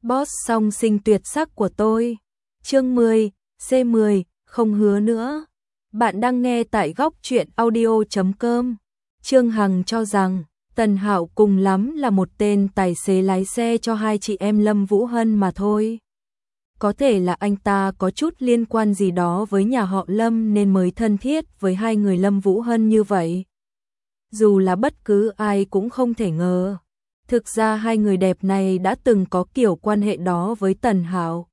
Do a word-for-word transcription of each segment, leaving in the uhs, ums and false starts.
Boss song sinh tuyệt sắc của tôi. Chương mười, C mười, không hứa nữa. Bạn đang nghe tại góc truyện audio chấm com. Trương Hằng cho rằng Tần Hạo cùng lắm là một tên tài xế lái xe cho hai chị em Lâm Vũ Hân mà thôi. Có thể là anh ta có chút liên quan gì đó với nhà họ Lâm nên mới thân thiết với hai người Lâm Vũ Hân như vậy. Dù là bất cứ ai cũng không thể ngờ. Thực ra hai người đẹp này đã từng có kiểu quan hệ đó với Tần Hạo,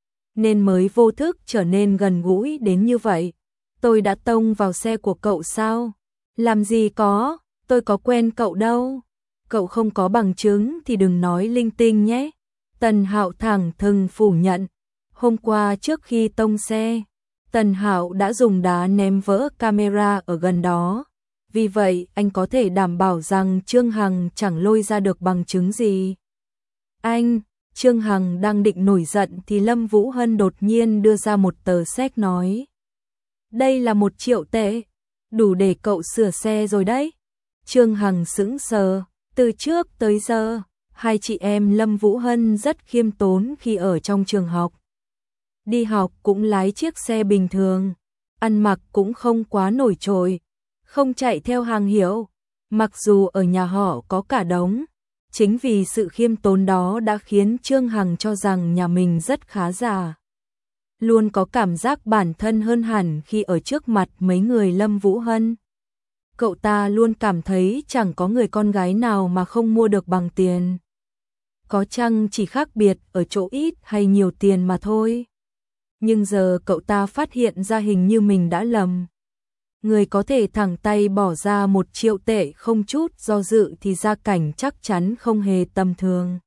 nên mới vô thức trở nên gần gũi đến như vậy. Tôi đã tông vào xe của cậu sao? Làm gì có, tôi có quen cậu đâu. Cậu không có bằng chứng thì đừng nói linh tinh nhé. Tần Hạo thẳng thừng phủ nhận. Hôm qua trước khi tông xe, Tần Hạo đã dùng đá ném vỡ camera ở gần đó. Vì vậy anh có thể đảm bảo rằng Trương Hằng chẳng lôi ra được bằng chứng gì. Anh, Trương Hằng đang định nổi giận thì Lâm Vũ Hân đột nhiên đưa ra một tờ séc nói. Đây là một triệu tệ, đủ để cậu sửa xe rồi đấy. Trương Hằng sững sờ, từ trước tới giờ, hai chị em Lâm Vũ Hân rất khiêm tốn khi ở trong trường học. Đi học cũng lái chiếc xe bình thường, ăn mặc cũng không quá nổi trội, không chạy theo hàng hiệu, mặc dù ở nhà họ có cả đống. Chính vì sự khiêm tốn đó đã khiến Trương Hằng cho rằng nhà mình rất khá giả. Luôn có cảm giác bản thân hơn hẳn khi ở trước mặt mấy người Lâm Vũ Hân. Cậu ta luôn cảm thấy chẳng có người con gái nào mà không mua được bằng tiền. Có chăng chỉ khác biệt ở chỗ ít hay nhiều tiền mà thôi. Nhưng giờ cậu ta phát hiện ra hình như mình đã lầm. Người có thể thẳng tay bỏ ra một triệu tệ không chút do dự thì gia cảnh chắc chắn không hề tầm thường.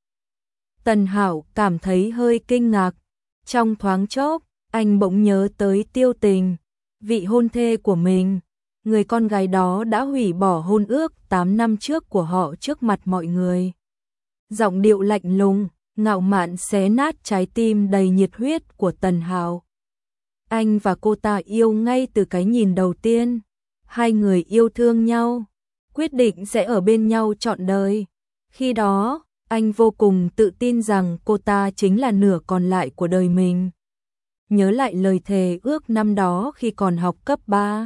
Tần Hạo cảm thấy hơi kinh ngạc. Trong thoáng chốc, anh bỗng nhớ tới Tiêu Tình, vị hôn thê của mình. Người con gái đó đã hủy bỏ hôn ước tám năm trước của họ trước mặt mọi người. Giọng điệu lạnh lùng, ngạo mạn xé nát trái tim đầy nhiệt huyết của Tần Hạo. Anh và cô ta yêu ngay từ cái nhìn đầu tiên. Hai người yêu thương nhau, quyết định sẽ ở bên nhau trọn đời. Khi đó, anh vô cùng tự tin rằng cô ta chính là nửa còn lại của đời mình. Nhớ lại lời thề ước năm đó khi còn học cấp ba.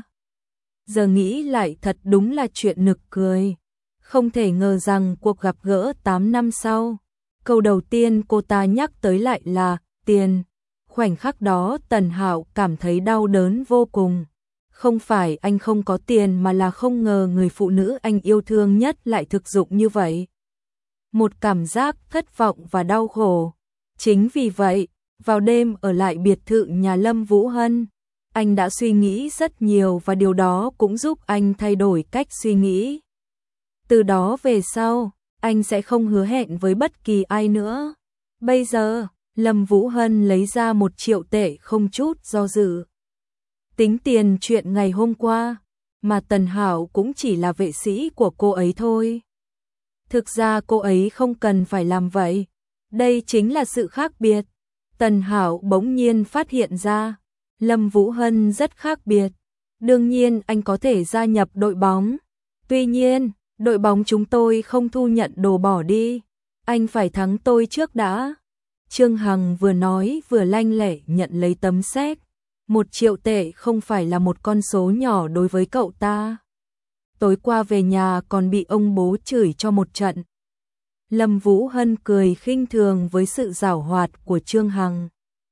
Giờ nghĩ lại thật đúng là chuyện nực cười. Không thể ngờ rằng cuộc gặp gỡ tám năm sau, câu đầu tiên cô ta nhắc tới lại là tiền. Khoảnh khắc đó Tần Hạo cảm thấy đau đớn vô cùng. Không phải anh không có tiền mà là không ngờ người phụ nữ anh yêu thương nhất lại thực dụng như vậy. Một cảm giác thất vọng và đau khổ. Chính vì vậy, vào đêm ở lại biệt thự nhà Lâm Vũ Hân, anh đã suy nghĩ rất nhiều và điều đó cũng giúp anh thay đổi cách suy nghĩ. Từ đó về sau, anh sẽ không hứa hẹn với bất kỳ ai nữa. Bây giờ, Lâm Vũ Hân lấy ra một triệu tệ không chút do dự. Tính tiền chuyện ngày hôm qua, mà Tần Hạo cũng chỉ là vệ sĩ của cô ấy thôi. Thực ra cô ấy không cần phải làm vậy. Đây chính là sự khác biệt. Tần Hạo bỗng nhiên phát hiện ra, Lâm Vũ Hân rất khác biệt. Đương nhiên anh có thể gia nhập đội bóng. Tuy nhiên, đội bóng chúng tôi không thu nhận đồ bỏ đi. Anh phải thắng tôi trước đã. Trương Hằng vừa nói vừa lanh lẹ nhận lấy tấm séc. Một triệu tệ không phải là một con số nhỏ đối với cậu ta. Tối qua về nhà còn bị ông bố chửi cho một trận. Lâm Vũ Hân cười khinh thường với sự giảo hoạt của Trương Hằng.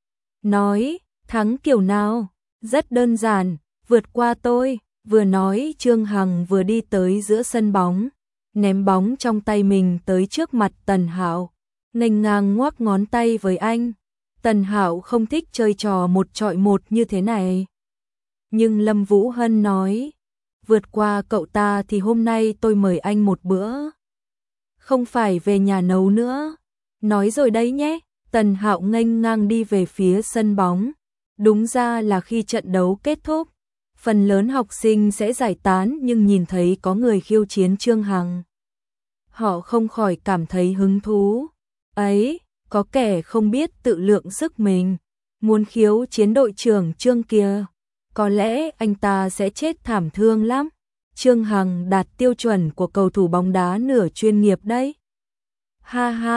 Nói, thắng kiểu nào? Rất đơn giản, vượt qua tôi. Vừa nói Trương Hằng vừa đi tới giữa sân bóng, ném bóng trong tay mình tới trước mặt Tần Hạo. Nghênh ngang ngoắc ngón tay với anh. Tần Hạo không thích chơi trò một chọi một như thế này. Nhưng Lâm Vũ Hân nói, vượt qua cậu ta thì hôm nay tôi mời anh một bữa. Không phải về nhà nấu nữa. Nói rồi đấy nhé. Tần Hạo nghênh ngang đi về phía sân bóng. Đúng ra là khi trận đấu kết thúc, phần lớn học sinh sẽ giải tán nhưng nhìn thấy có người khiêu chiến Trương Hằng. Họ không khỏi cảm thấy hứng thú. Ấy, có kẻ không biết tự lượng sức mình, muốn khiêu chiến đội trưởng Trương kia. Có lẽ anh ta sẽ chết thảm thương lắm. Trương Hằng đạt tiêu chuẩn của cầu thủ bóng đá nửa chuyên nghiệp đấy. Ha ha,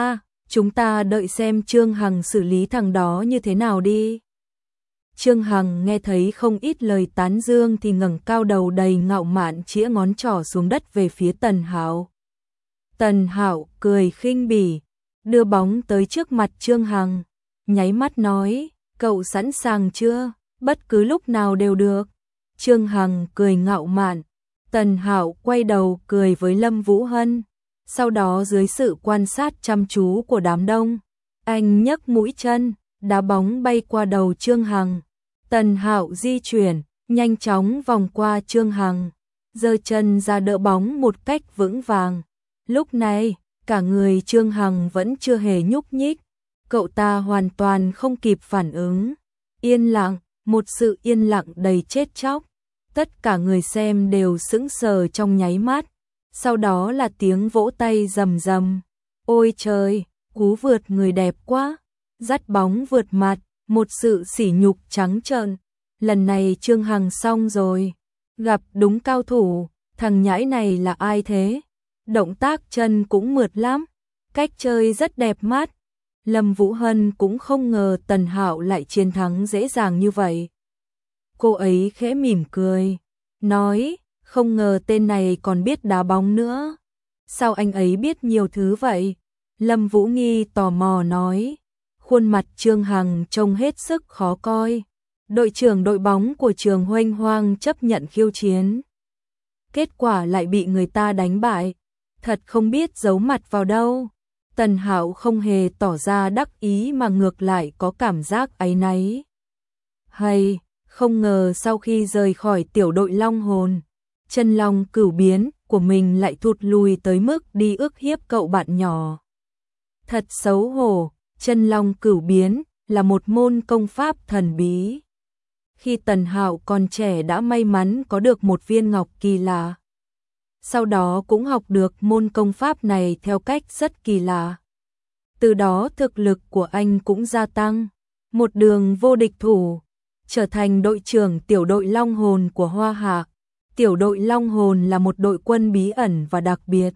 chúng ta đợi xem Trương Hằng xử lý thằng đó như thế nào đi. Trương Hằng nghe thấy không ít lời tán dương thì ngẩng cao đầu đầy ngạo mạn chĩa ngón trỏ xuống đất về phía Tần Hạo. Tần Hạo cười khinh bỉ, đưa bóng tới trước mặt Trương Hằng, nháy mắt nói, cậu sẵn sàng chưa, bất cứ lúc nào đều được. Trương Hằng cười ngạo mạn, Tần Hạo quay đầu cười với Lâm Vũ Hân, sau đó dưới sự quan sát chăm chú của đám đông, anh nhấc mũi chân, đá bóng bay qua đầu Trương Hằng. Tần Hạo di chuyển, nhanh chóng vòng qua Trương Hằng, giơ chân ra đỡ bóng một cách vững vàng. Lúc này, cả người Trương Hằng vẫn chưa hề nhúc nhích, cậu ta hoàn toàn không kịp phản ứng. Yên lặng, một sự yên lặng đầy chết chóc. Tất cả người xem đều sững sờ trong nháy mắt. Sau đó là tiếng vỗ tay rầm rầm. Ôi trời, cú vượt người đẹp quá. Dắt bóng vượt mặt, một sự sỉ nhục trắng trợn. Lần này Trương Hằng xong rồi. Gặp đúng cao thủ, thằng nhãi này là ai thế? Động tác chân cũng mượt lắm, cách chơi rất đẹp mắt. Lâm Vũ Hân cũng không ngờ Tần Hạo lại chiến thắng dễ dàng như vậy. Cô ấy khẽ mỉm cười, nói, không ngờ tên này còn biết đá bóng nữa. Sao anh ấy biết nhiều thứ vậy? Lâm Vũ Nghi tò mò nói, khuôn mặt Trương Hằng trông hết sức khó coi. Đội trưởng đội bóng của trường Huênh Hoang chấp nhận khiêu chiến. Kết quả lại bị người ta đánh bại. Thật không biết giấu mặt vào đâu. Tần Hạo không hề tỏ ra đắc ý mà ngược lại có cảm giác áy náy. Hay, không ngờ sau khi rời khỏi tiểu đội Long Hồn, chân long cửu biến của mình lại thụt lùi tới mức đi ức hiếp cậu bạn nhỏ. Thật xấu hổ, chân long cửu biến là một môn công pháp thần bí. Khi Tần Hạo còn trẻ đã may mắn có được một viên ngọc kỳ lạ. Sau đó cũng học được môn công pháp này theo cách rất kỳ lạ. Từ đó thực lực của anh cũng gia tăng, một đường vô địch thủ, trở thành đội trưởng tiểu đội Long Hồn của Hoa Hạ. Tiểu đội Long Hồn là một đội quân bí ẩn và đặc biệt,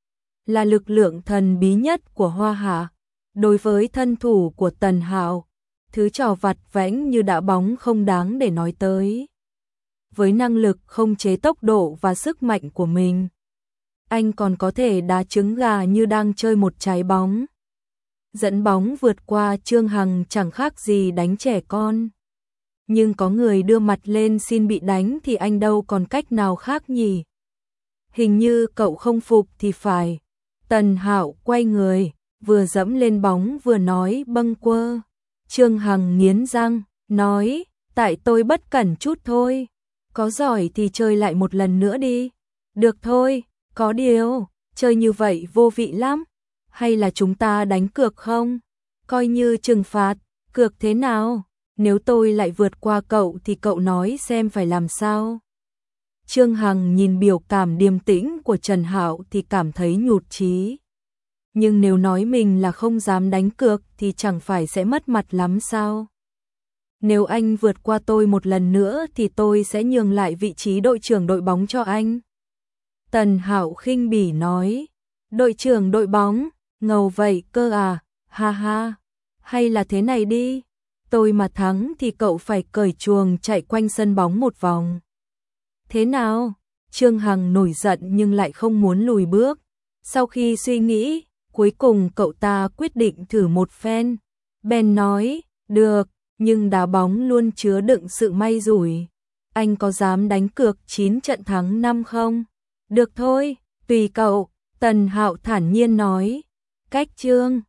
là lực lượng thần bí nhất của Hoa Hạ. Đối với thân thủ của Tần Hạo, thứ trò vặt vãnh như đá bóng không đáng để nói tới. Với năng lực không chế tốc độ và sức mạnh của mình, anh còn có thể đá trứng gà như đang chơi một trái bóng. Dẫn bóng vượt qua Trương Hằng chẳng khác gì đánh trẻ con. Nhưng có người đưa mặt lên xin bị đánh thì anh đâu còn cách nào khác nhỉ? Hình như cậu không phục thì phải. Tần Hạo quay người, vừa dẫm lên bóng vừa nói bâng quơ. Trương Hằng nghiến răng, nói, tại tôi bất cẩn chút thôi. Có giỏi thì chơi lại một lần nữa đi. Được thôi, có điều, chơi như vậy vô vị lắm. Hay là chúng ta đánh cược không? Coi như trừng phạt, cược thế nào? Nếu tôi lại vượt qua cậu thì cậu nói xem phải làm sao? Trương Hằng nhìn biểu cảm điềm tĩnh của Trần Hạo thì cảm thấy nhụt chí. Nhưng nếu nói mình là không dám đánh cược thì chẳng phải sẽ mất mặt lắm sao? Nếu anh vượt qua tôi một lần nữa thì tôi sẽ nhường lại vị trí đội trưởng đội bóng cho anh. Tần Hạo khinh bỉ nói, đội trưởng đội bóng, ngầu vậy cơ à, ha ha, hay là thế này đi, tôi mà thắng thì cậu phải cởi chuồng chạy quanh sân bóng một vòng. Thế nào? Trương Hằng nổi giận nhưng lại không muốn lùi bước. Sau khi suy nghĩ, cuối cùng cậu ta quyết định thử một phen. Ben nói, được, nhưng đá bóng luôn chứa đựng sự may rủi. Anh có dám đánh cược chín trận thắng năm không? Được thôi, tùy cậu, Tần Hạo thản nhiên nói. Cách Trương